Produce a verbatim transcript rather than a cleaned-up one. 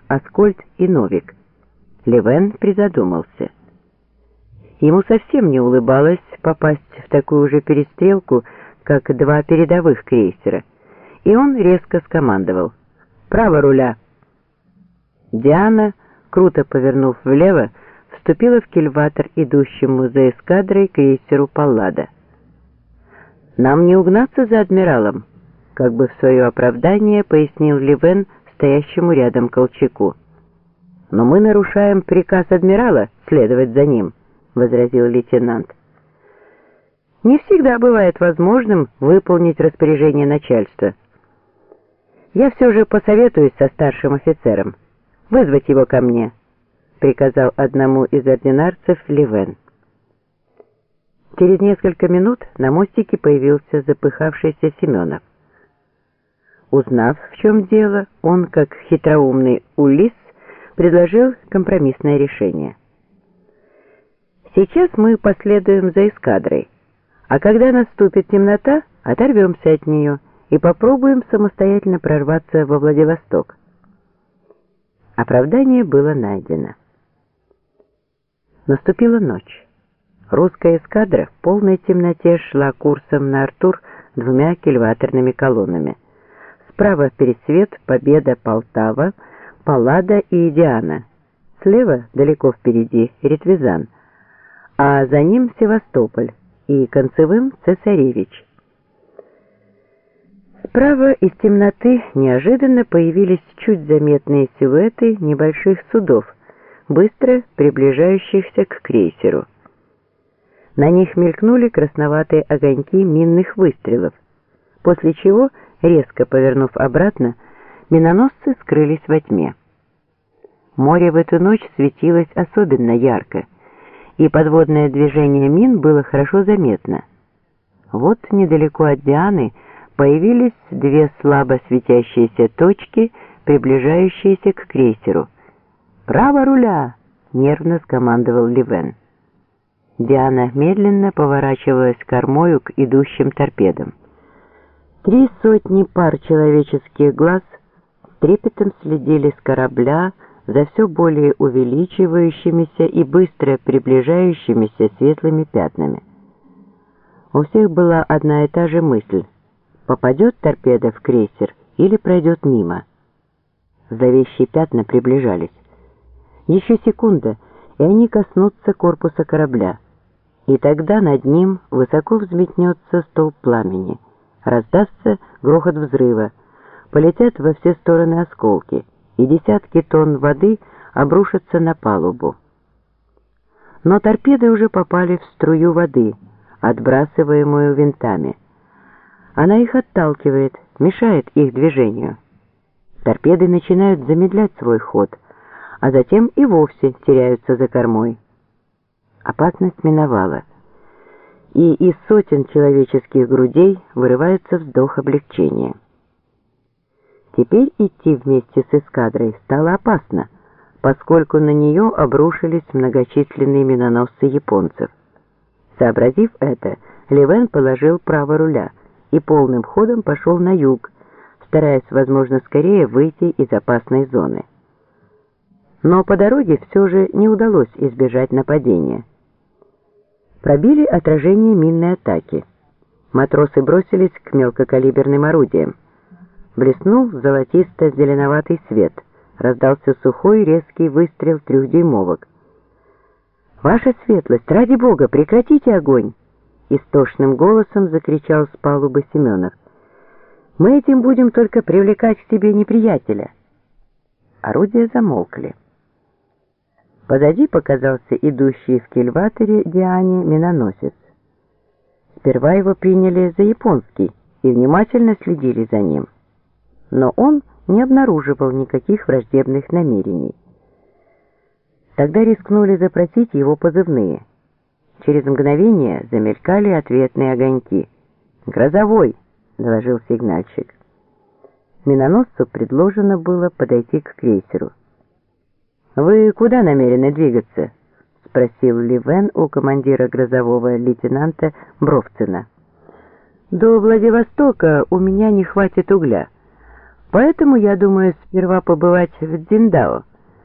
Аскольд и Новик. Левен призадумался. Ему совсем не улыбалось попасть в такую же перестрелку, как два передовых крейсера, и он резко скомандовал: «Право руля!». Диана, круто повернув влево, вступила в кильватер идущему за эскадрой крейсеру «Паллада». «Нам не угнаться за адмиралом», — как бы в свое оправдание пояснил Левен стоящему рядом Колчаку. «Но мы нарушаем приказ адмирала следовать за ним», — возразил лейтенант. «Не всегда бывает возможным выполнить распоряжение начальства. Я все же посоветуюсь со старшим офицером. Вызвать его ко мне», — приказал одному из ординарцев Левен. Через несколько минут на мостике появился запыхавшийся Семенов. Узнав, в чем дело, он, как хитроумный Улисс, предложил компромиссное решение. «Сейчас мы последуем за эскадрой, а когда наступит темнота, оторвемся от нее и попробуем самостоятельно прорваться во Владивосток». Оправдание было найдено. Наступила ночь. Русская эскадра в полной темноте шла курсом на Артур двумя кильваторными колоннами. Справа Пересвет, Победа, Полтава, Паллада и Диана. Слева, далеко впереди, Ретвизан, а за ним Севастополь и концевым Цесаревич. Справа из темноты неожиданно появились чуть заметные силуэты небольших судов, быстро приближающихся к крейсеру. На них мелькнули красноватые огоньки минных выстрелов, после чего, резко повернув обратно, миноносцы скрылись во тьме. Море в эту ночь светилось особенно ярко, и подводное движение мин было хорошо заметно. Вот недалеко от Дианы появились две слабо светящиеся точки, приближающиеся к крейсеру. «Право руля!» — нервно скомандовал Левен. Диана медленно поворачивалась кормою к идущим торпедам. Три сотни пар человеческих глаз трепетом следили с корабля за все более увеличивающимися и быстро приближающимися светлыми пятнами. У всех была одна и та же мысль: попадет торпеда в крейсер или пройдет мимо. Зловещие пятна приближались. Еще секунда, и они коснутся корпуса корабля, и тогда над ним высоко взметнется столб пламени, раздастся грохот взрыва, полетят во все стороны осколки, и десятки тонн воды обрушатся на палубу. Но торпеды уже попали в струю воды, отбрасываемую винтами. Она их отталкивает, мешает их движению. Торпеды начинают замедлять свой ход, а затем и вовсе теряются за кормой. Опасность миновала, и из сотен человеческих грудей вырывается вздох облегчения. Теперь идти вместе с эскадрой стало опасно, поскольку на нее обрушились многочисленные миноносцы японцев. Сообразив это, Левен положил право руля и полным ходом пошел на юг, стараясь, возможно, скорее выйти из опасной зоны. Но по дороге все же не удалось избежать нападения. Пробили отражение минной атаки. Матросы бросились к мелкокалиберным орудиям. Блеснул золотисто-зеленоватый свет, раздался сухой резкий выстрел трехдюймовок. «Ваша светлость, ради бога, прекратите огонь!» Истошным голосом закричал с палубы Семенов. «Мы этим будем только привлекать к себе неприятеля». Орудия замолкли. Позади показался идущий в кильватере Диане миноносец. Сперва его приняли за японский и внимательно следили за ним. Но он не обнаруживал никаких враждебных намерений. Тогда рискнули запросить его позывные. Через мгновение замелькали ответные огоньки. «Грозовой!» — доложил сигнальщик. Миноносцу предложено было подойти к крейсеру. «Вы куда намерены двигаться?» — спросил Левен у командира грозового лейтенанта Бровцина. «До Владивостока у меня не хватит угля, Поэтому я думаю сперва побывать в Цзиндао.